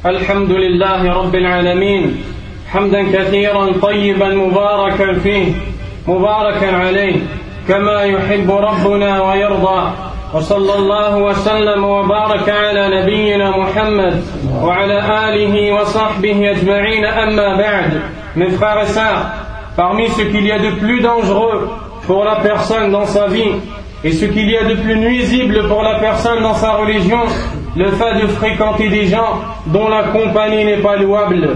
الحمد لله رب العالمين حمدا كثيرا طيبا مباركا فيه مباركا عليه كما يحب ربنا ويرضى وصلى الله وسلم وبارك على نبينا محمد وعلى آله وصحبه أجمعين أما بعد. Mes frères et sœurs, parmi ce qu'il y a de plus dangereux pour la personne dans sa vie et ce qu'il y a de plus nuisible pour la personne dans sa religion, le fait de fréquenter des gens dont la compagnie n'est pas louable.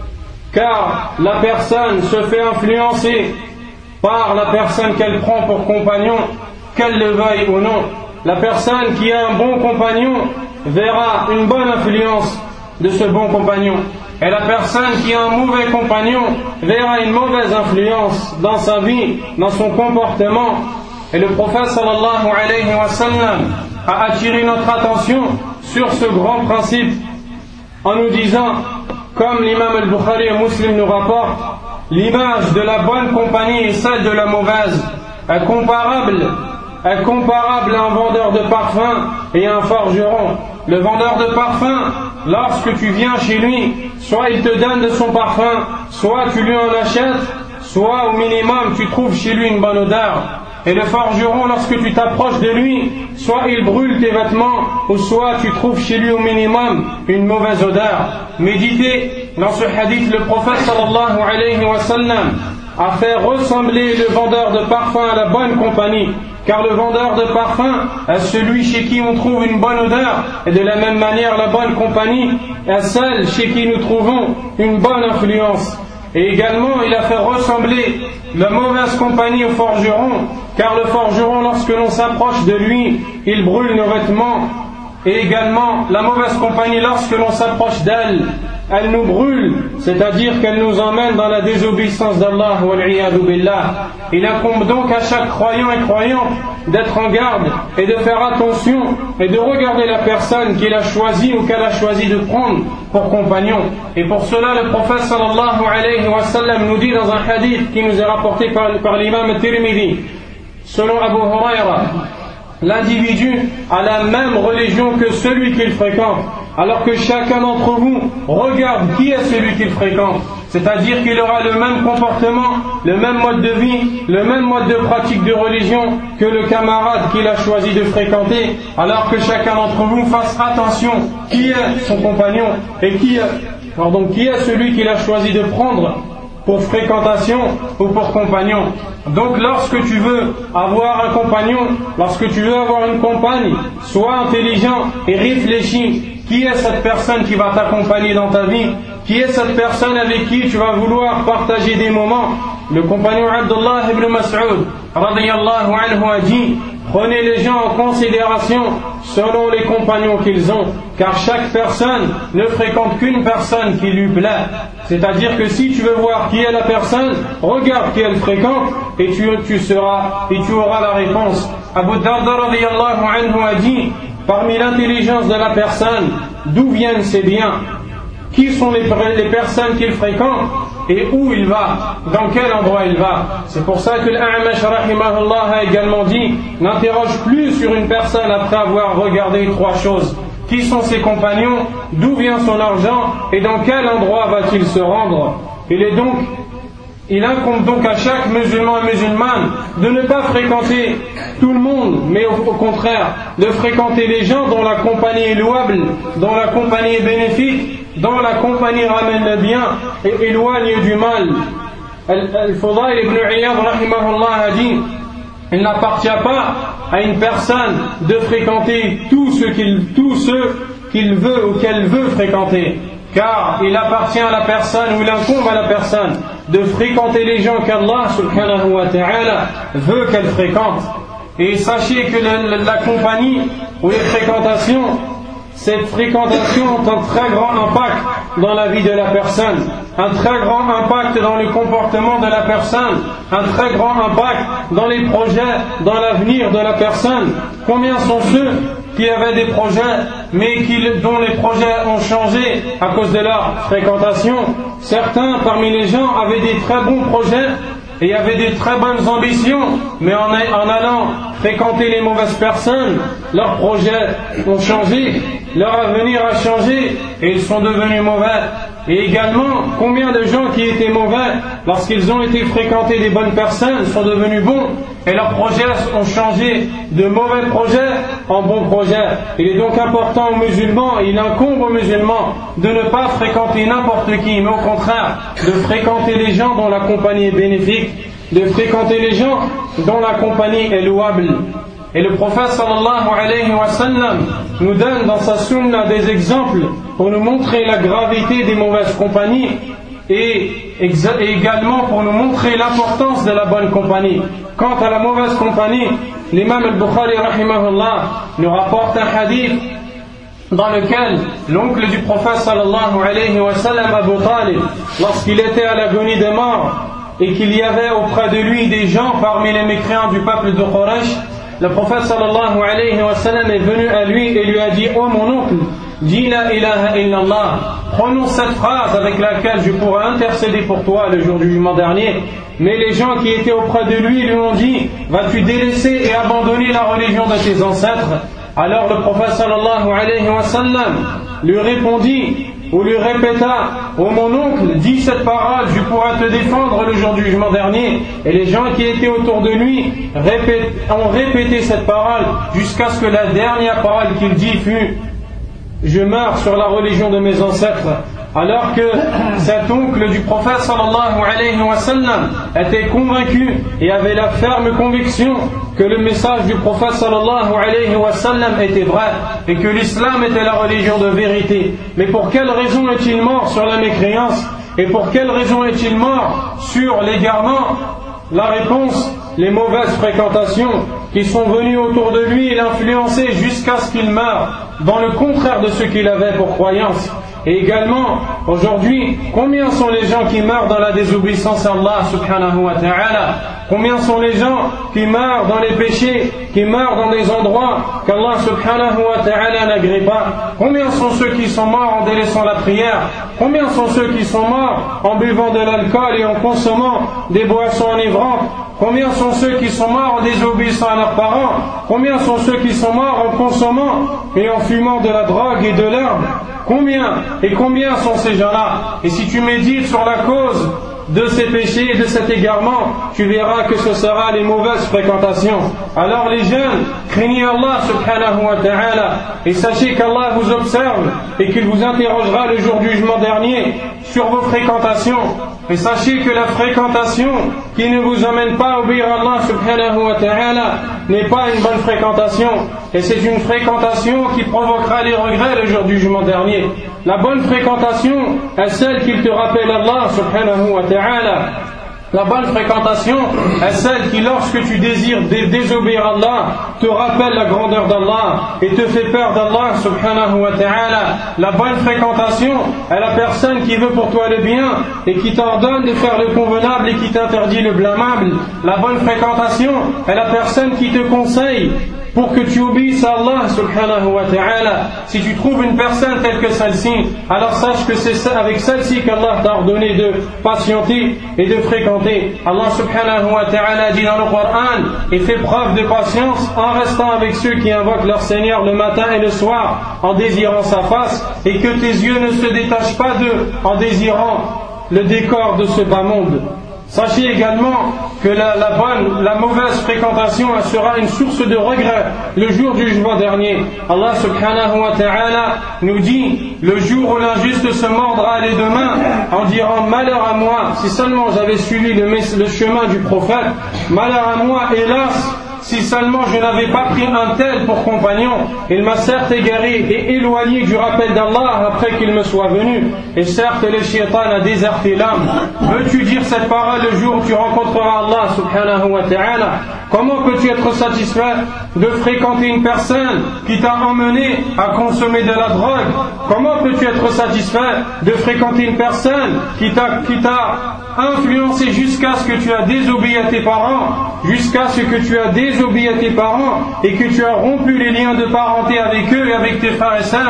Car la personne se fait influencer par la personne qu'elle prend pour compagnon, qu'elle le veuille ou non. La personne qui a un bon compagnon verra une bonne influence de ce bon compagnon. Et la personne qui a un mauvais compagnon verra une mauvaise influence dans sa vie, dans son comportement. Et le prophète sallallahu alayhi wa sallam a attiré notre attention sur ce grand principe en nous disant, comme l'imam al-Bukhari et Muslim nous rapportent, l'image de la bonne compagnie et celle de la mauvaise est comparable à un vendeur de parfum et un forgeron. Le vendeur de parfum, lorsque tu viens chez lui, soit il te donne de son parfum, soit tu lui en achètes, soit au minimum tu trouves chez lui une bonne odeur. Et le forgeron, lorsque tu t'approches de lui, soit il brûle tes vêtements, ou soit tu trouves chez lui au minimum une mauvaise odeur. Méditez, dans ce hadith, le prophète sallallahu alayhi wa sallam a fait ressembler le vendeur de parfum à la bonne compagnie. Car le vendeur de parfum est celui chez qui on trouve une bonne odeur, et de la même manière la bonne compagnie est celle chez qui nous trouvons une bonne influence. Et également il a fait ressembler la mauvaise compagnie au forgeron, car le forgeron, lorsque l'on s'approche de lui, il brûle nos vêtements. Et également la mauvaise compagnie, lorsque l'on s'approche d'elle, elle nous brûle, c'est-à-dire qu'elle nous emmène dans la désobéissance d'Allah. Il incombe donc à chaque croyant et croyante d'être en garde et de faire attention et de regarder la personne qu'il a choisie ou qu'elle a choisi de prendre pour compagnon. Et pour cela, le prophète sallallahu alayhi wa sallam nous dit dans un hadith qui nous est rapporté par l'imam Tirmidhi, selon Abu Huraira, l'individu a la même religion que celui qu'il fréquente, alors que chacun d'entre vous regarde qui est celui qu'il fréquente, c'est-à-dire qu'il aura le même comportement, le même mode de vie, le même mode de pratique de religion que le camarade qu'il a choisi de fréquenter, alors que chacun d'entre vous fasse attention qui est son compagnon et qui est celui qu'il a choisi de prendre pour fréquentation ou pour compagnon. Donc lorsque tu veux avoir un compagnon, lorsque tu veux avoir une compagne, sois intelligent et réfléchis. Qui est cette personne qui va t'accompagner dans ta vie? Qui est cette personne avec qui tu vas vouloir partager des moments? Le compagnon Abdullah ibn Mas'ud radiyallahu anhu a dit: prenez les gens en considération selon les compagnons qu'ils ont, car chaque personne ne fréquente qu'une personne qui lui plaît. C'est-à-dire que si tu veux voir qui est la personne, regarde qui elle fréquente et tu auras la réponse. Abu Darda radiyallahu anhu a dit: parmi l'intelligence de la personne, d'où viennent ses biens? Qui sont les personnes qu'il fréquente et où il va, dans quel endroit il va? C'est pour ça que l'A'mash rahimahullah a également dit: n'interroge plus sur une personne après avoir regardé trois choses. Qui sont ses compagnons, d'où vient son argent et dans quel endroit va-t-il se rendre? Il incombe donc à chaque musulman et musulmane de ne pas fréquenter tout le monde, mais au contraire de fréquenter les gens dont la compagnie est louable, dont la compagnie est bénéfique, dont la compagnie ramène le bien et éloigne du mal. Al-Fudayl ibn Iyad rahimahullah a dit: il n'appartient pas à une personne de fréquenter tous ceux qu'il veut ou qu'elle veut fréquenter, car il appartient à la personne ou il incombe à la personne de fréquenter les gens qu'Allah subhanahu wa ta'ala veut qu'elle fréquente. Et sachez que la compagnie ou les fréquentations, cette fréquentation a un très grand impact dans la vie de la personne, un très grand impact dans le comportement de la personne, un très grand impact dans les projets, dans l'avenir de la personne. Combien sont ceux qui avaient des projets, mais dont les projets ont changé à cause de leur fréquentation? Certains parmi les gens avaient des très bons projets et avaient des très bonnes ambitions, mais en allant fréquenté les mauvaises personnes, leurs projets ont changé, leur avenir a changé et ils sont devenus mauvais. Et également, combien de gens qui étaient mauvais, lorsqu'ils ont été fréquentés des bonnes personnes, sont devenus bons et leurs projets ont changé de mauvais projets en bons projets. Il est donc important aux musulmans, il incombe aux musulmans de ne pas fréquenter n'importe qui, mais au contraire, de fréquenter les gens dont la compagnie est bénéfique, de fréquenter les gens dont la compagnie est louable. Et le prophète sallallahu alayhi wa sallam nous donne dans sa sunna des exemples pour nous montrer la gravité des mauvaises compagnies et également pour nous montrer l'importance de la bonne compagnie. Quant à la mauvaise compagnie, l'imam al-Bukhari rahimahullah nous rapporte un hadith dans lequel l'oncle du prophète sallallahu alayhi wa sallam, Abu Talib, lorsqu'il était à l'agonie de mort et qu'il y avait auprès de lui des gens parmi les mécréants du peuple de Quraysh, le prophète sallallahu alayhi wa sallam est venu à lui et lui a dit: oh mon oncle, dis la ilaha illallah, prononce cette phrase avec laquelle je pourrai intercéder pour toi le jour du jugement dernier. Mais les gens qui étaient auprès de lui lui ont dit: vas-tu délaisser et abandonner la religion de tes ancêtres? Alors le prophète sallallahu alayhi wa sallam lui répondit ou lui répéta: oh mon oncle, dis cette parole, je pourrai te défendre le jour du jugement dernier. Et les gens qui étaient autour de lui ont répété cette parole jusqu'à ce que la dernière parole qu'il dit fût: je meurs sur la religion de mes ancêtres. Alors que cet oncle du prophète sallallahu alayhi wa sallam était convaincu et avait la ferme conviction que le message du prophète sallallahu alayhi wa sallam était vrai et que l'islam était la religion de vérité. Mais pour quelle raison est-il mort sur la mécréance? Et pour quelle raison est-il mort sur l'égarement? La réponse: les mauvaises fréquentations qui sont venues autour de lui et l'influencer jusqu'à ce qu'il meure dans le contraire de ce qu'il avait pour croyance. Et également, aujourd'hui, combien sont les gens qui meurent dans la désobéissance à Allah subhanahu wa ta'ala? Combien sont les gens qui meurent dans les péchés, qui meurent dans des endroits qu'Allah subhanahu wa ta'ala n'agrée pas? Combien sont ceux qui sont morts en délaissant la prière? Combien sont ceux qui sont morts en buvant de l'alcool et en consommant des boissons enivrantes? Combien sont ceux qui sont morts en désobéissant à leurs parents? Combien sont ceux qui sont morts en consommant et en fumant de la drogue et de l'herbe? Combien et combien sont ces gens-là? Et si tu médites sur la cause de ces péchés et de cet égarement, tu verras que ce sera les mauvaises fréquentations. Alors les jeunes, craignez Allah subhanahu wa ta'ala et sachez qu'Allah vous observe et qu'il vous interrogera le jour du jugement dernier sur vos fréquentations. Et sachez que la fréquentation qui ne vous amène pas à obéir à Allah subhanahu wa ta'ala n'est pas une bonne fréquentation, et c'est une fréquentation qui provoquera les regrets le jour du jugement dernier. La bonne fréquentation est celle qui te rappelle Allah subhanahu wa ta'ala. La bonne fréquentation est celle qui, lorsque tu désires désobéir à Allah, te rappelle la grandeur d'Allah et te fait peur d'Allah subhanahu wa ta'ala. La bonne fréquentation est la personne qui veut pour toi le bien et qui t'ordonne de faire le convenable et qui t'interdit le blâmable. La bonne fréquentation est la personne qui te conseille pour que tu obéisses à Allah subhanahu wa ta'ala. Si tu trouves une personne telle que celle-ci, alors sache que c'est avec celle-ci qu'Allah t'a ordonné de patienter et de fréquenter. Allah subhanahu wa ta'ala dit dans le Coran: et fais preuve de patience en restant avec ceux qui invoquent leur Seigneur le matin et le soir en désirant sa face, et que tes yeux ne se détachent pas d'eux en désirant le décor de ce bas monde. Sachez également que la mauvaise fréquentation sera une source de regret le jour du jugement dernier. Allah subhanahu wa ta'ala nous dit: le jour où l'injuste se mordra les deux mains en disant malheur à moi, si seulement j'avais suivi le chemin du prophète, malheur à moi, hélas, si seulement je n'avais pas pris un tel pour compagnon. Il m'a certes égaré et éloigné du rappel d'Allah après qu'il me soit venu, et certes le shaitan a déserté l'âme. Veux-tu dire cette parole le jour où tu rencontreras Allah subhanahu wa ta'ala? Comment peux-tu être satisfait de fréquenter une personne qui t'a emmené à consommer de la drogue? Comment peux-tu être satisfait de fréquenter une personne qui t'a influencé jusqu'à ce que tu as désobéi à tes parents, jusqu'à ce que tu as désobéi à tes parents et que tu as rompu les liens de parenté avec eux et avec tes frères et sœurs?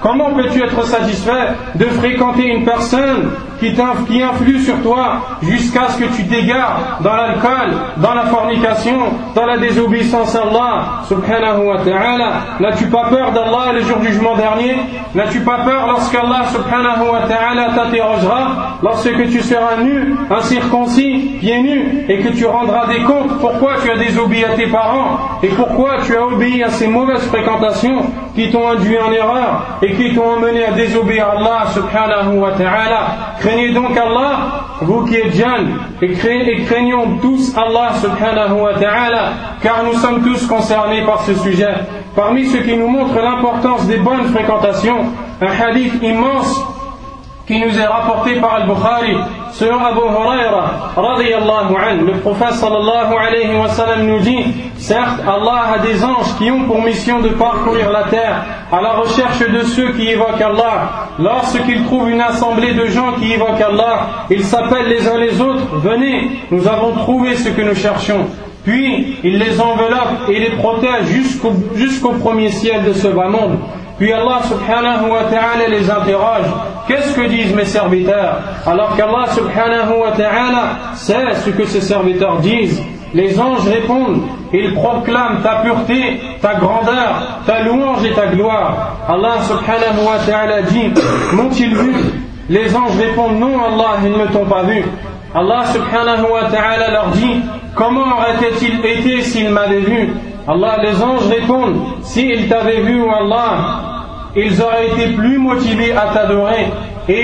Comment peux-tu être satisfait de fréquenter une personne qui influe sur toi jusqu'à ce que tu t'égares dans l'alcool, dans la fornication, dans la désobéissance à Allah subhanahu wa ta'ala? N'as-tu pas peur d'Allah le jour du jugement dernier? N'as-tu pas peur lorsqu'Allah subhanahu wa ta'ala t'interrogera, lorsque tu seras nu, incirconcis, pieds nus, et que tu rendras des comptes pourquoi tu as désobéi à tes parents et pourquoi tu as obéi à ces mauvaises fréquentations qui t'ont induit en erreur et qui t'ont emmené à désobéir à Allah subhanahu wa ta'ala? Craignez donc Allah, vous qui êtes jeunes, et craignons tous Allah subhanahu wa ta'ala, car nous sommes tous concernés par ce sujet. Parmi ce qui nous montre l'importance des bonnes fréquentations, un hadith immense qui nous est rapporté par Al-Bukhari, selon Abu Huraira radiyallahu anhu. Le prophète sallallahu alayhi wa sallam nous dit: certes, Allah a des anges qui ont pour mission de parcourir la terre à la recherche de ceux qui évoquent Allah. Lorsqu'ils trouvent une assemblée de gens qui évoquent Allah, ils s'appellent les uns les autres: venez, nous avons trouvé ce que nous cherchons. Puis il les enveloppe et les protège jusqu'au premier ciel de ce bas monde. Puis Allah subhanahu wa ta'ala les interroge: qu'est-ce que disent mes serviteurs? Alors qu'Allah subhanahu wa ta'ala sait ce que ses serviteurs disent. Les anges répondent, ils proclament ta pureté, ta grandeur, ta louange et ta gloire. Allah subhanahu wa ta'ala dit: m'ont-ils vu? Les anges répondent: non Allah, ils ne t'ont pas vu. Allah subhanahu wa ta'ala leur dit: comment aurait-il été s'ils m'avaient vu? Les anges répondent: s'ils t'avaient vu, Allah, ils auraient été plus motivés à t'adorer et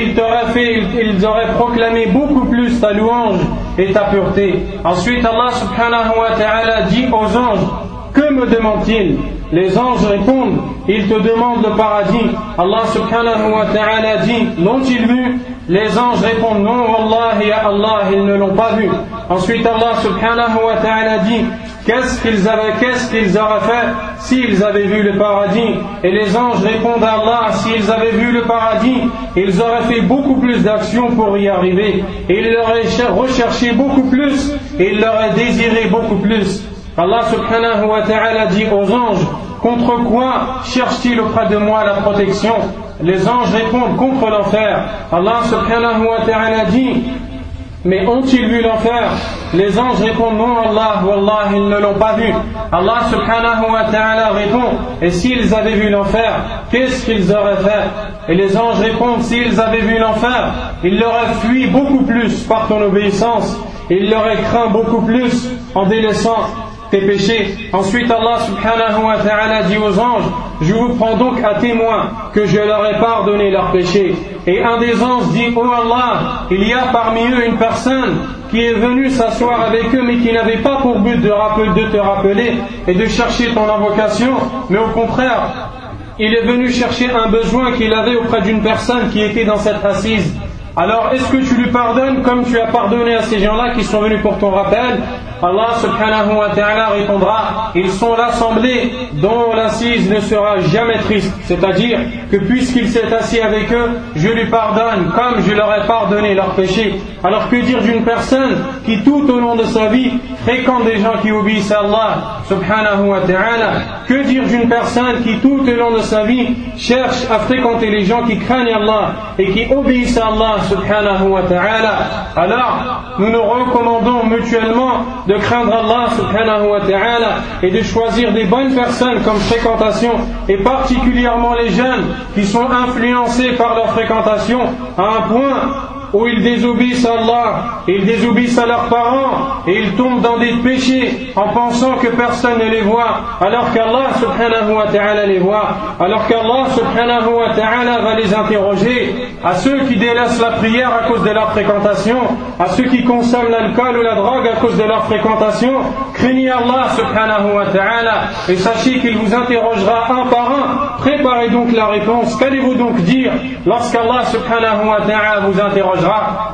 ils auraient proclamé beaucoup plus ta louange et ta pureté. Ensuite Allah subhanahu wa ta'ala dit aux anges: que me demandent-ils? Les anges répondent: ils te demandent le paradis. Allah subhanahu wa ta'ala dit: l'ont-ils vu? Les anges répondent: non wallahi ya Allah, ils ne l'ont pas vu. Ensuite Allah subhanahu wa ta'ala dit: qu'est-ce qu'ils auraient fait s'ils avaient vu le paradis? Et les anges répondent à Allah: s'ils avaient vu le paradis, ils auraient fait beaucoup plus d'actions pour y arriver, et ils l'auraient recherché beaucoup plus, et ils l'auraient désiré beaucoup plus. Allah subhanahu wa ta'ala dit aux anges: contre quoi cherchent-ils auprès de moi la protection? Les anges répondent: contre l'enfer. Allah subhanahu wa ta'ala dit: mais ont-ils vu l'enfer? Les anges répondent: non Allah, wallah, ils ne l'ont pas vu. Allah subhanahu wa ta'ala répond: et s'ils avaient vu l'enfer, qu'est-ce qu'ils auraient fait? Et les anges répondent: s'ils avaient vu l'enfer, ils l'auraient fui beaucoup plus par ton obéissance, ils l'auraient craint beaucoup plus en délaissant tes péchés. Ensuite Allah subhanahu wa ta'ala dit aux anges: je vous prends donc à témoin que je leur ai pardonné leurs péchés. Et un des anges dit: oh Allah, il y a parmi eux une personne qui est venue s'asseoir avec eux mais qui n'avait pas pour but de te rappeler et de chercher ton invocation, mais au contraire il est venu chercher un besoin qu'il avait auprès d'une personne qui était dans cette assise. Alors est-ce que tu lui pardonnes comme tu as pardonné à ces gens-là qui sont venus pour ton rappel? Allah subhanahu wa ta'ala répondra: ils sont l'assemblée dont l'assise ne sera jamais triste. C'est-à-dire que puisqu'il s'est assis avec eux, je lui pardonne comme je leur ai pardonné leurs péchés. Alors que dire d'une personne qui tout au long de sa vie fréquente des gens qui obéissent à Allah subhanahu wa ta'ala? Que dire d'une personne qui tout au long de sa vie cherche à fréquenter les gens qui craignent Allah et qui obéissent à Allah subhanahu wa ta'ala? Alors nous nous recommandons mutuellement de craindre Allah subhanahu wa ta'ala et de choisir des bonnes personnes comme fréquentation, et particulièrement les jeunes qui sont influencés par leur fréquentation à un point où ils désobéissent à Allah, ils désobéissent à leurs parents et ils tombent dans des péchés en pensant que personne ne les voit, alors qu'Allah subhanahu wa ta'ala les voit, alors qu'Allah subhanahu wa ta'ala va les interroger. À ceux qui délaissent la prière à cause de leur fréquentation, à ceux qui consomment l'alcool ou la drogue à cause de leur fréquentation, craignez Allah subhanahu wa ta'ala et sachez qu'il vous interrogera un par un. Préparez donc la réponse. Qu'allez-vous donc dire lorsqu'Allah subhanahu wa ta'ala vous interrogera?